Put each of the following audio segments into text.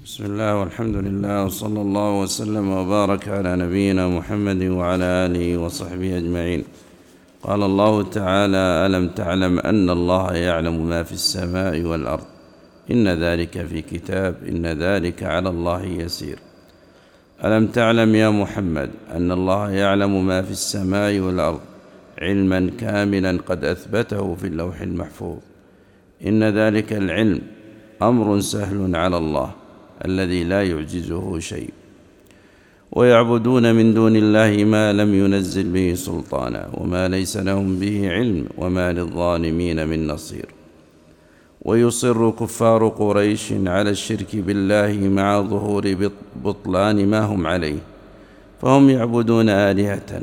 بسم الله والحمد لله وصلى الله وسلم وبارك على نبينا محمد وعلى آله وصحبه أجمعين. قال الله تعالى: ألم تعلم أن الله يعلم ما في السماء والأرض إن ذلك في كتاب إن ذلك على الله يسير. ألم تعلم يا محمد أن الله يعلم ما في السماء والأرض علما كاملا قد أثبته في اللوح المحفوظ. إن ذلك العلم أمر سهل على الله الذي لا يعجزه شيء، ويعبدون من دون الله ما لم ينزل به سلطانا وما ليس لهم به علم وما للظالمين من نصير. ويصر كفار قريش على الشرك بالله مع ظهور بطلان ما هم عليه، فهم يعبدون آلهة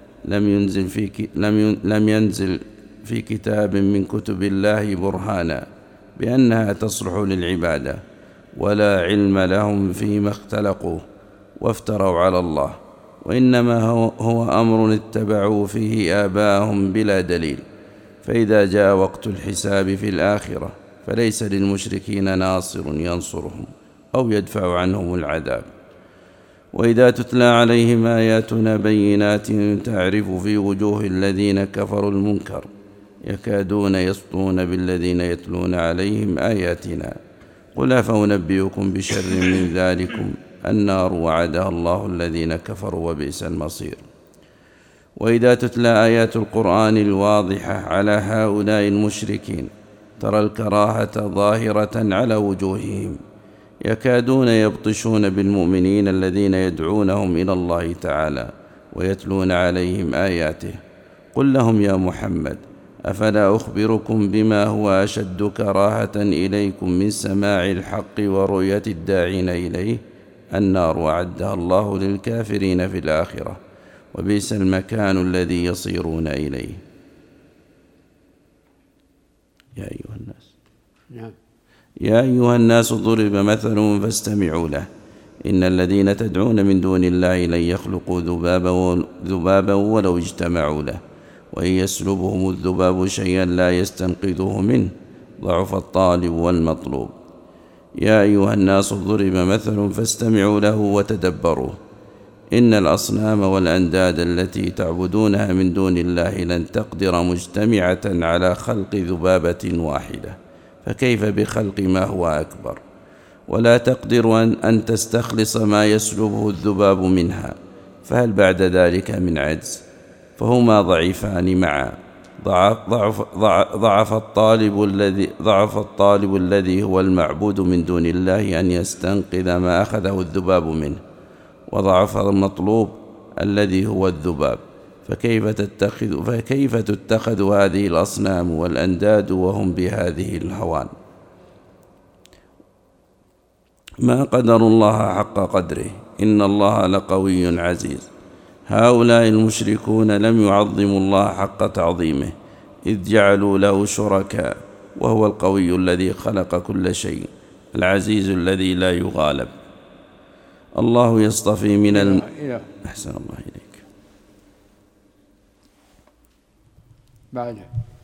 لم ينزل في كتاب من كتب الله برهانا بأنها تصلح للعبادة، ولا علم لهم فيما اختلقوه وافتروا على الله، وإنما هو أمر اتبعوا فيه آباءهم بلا دليل. فإذا جاء وقت الحساب في الآخرة فليس للمشركين ناصر ينصرهم أو يدفع عنهم العذاب. وإذا تتلى عليهم آياتنا بينات تعرف في وجوه الذين كفروا المنكر يكادون يسطون بالذين يتلون عليهم آياتنا. قل أفأنبئكم بشر من ذلكم النار وعدها الله الذين كفروا وبئس المصير. وإذا تتلى آيات القرآن الواضحة على هؤلاء المشركين ترى الكراهة ظاهرة على وجوههم، يكادون يبطشون بالمؤمنين الذين يدعونهم إلى الله تعالى ويتلون عليهم آياته. قل لهم يا محمد: أفلا أخبركم بما هو أشد كراهة إليكم من سماع الحق ورؤية الداعين إليه؟ النار وعدها الله للكافرين في الآخرة وبئس المكان الذي يصيرون إليه. يا أيها الناس ضرب مثل فاستمعوا له إن الذين تدعون من دون الله لن يخلقوا ذبابا ولو اجتمعوا له وإن يسلبهم الذباب شيئا لا يستنقذوه منه ضعف الطالب والمطلوب. يا أيها الناس ضرب مثل فاستمعوا له وتدبروه إن الأصنام والأنداد التي تعبدونها من دون الله لن تقدر مجتمعة على خلق ذبابة واحدة، فكيف بخلق ما هو أكبر؟ ولا تقدر أن تستخلص ما يسلبه الذباب منها، فهل بعد ذلك من عجز؟ فهما ضعيفان معا. ضعف الطالب الذي هو المعبود من دون الله أن يستنقذ ما أخذه الذباب منه، وضعف المطلوب الذي هو الذباب. فكيف تتخذ هذه الأصنام والأنداد وهم بهذه الهوان؟ ما قدر الله حق قدره إن الله لقوي عزيز. هؤلاء المشركون لم يعظموا الله حق تعظيمه إذ جعلوا له شركاء، وهو القوي الذي خلق كل شيء العزيز الذي لا يغالب. الله يصطفي من أحسن الله إليك. بعد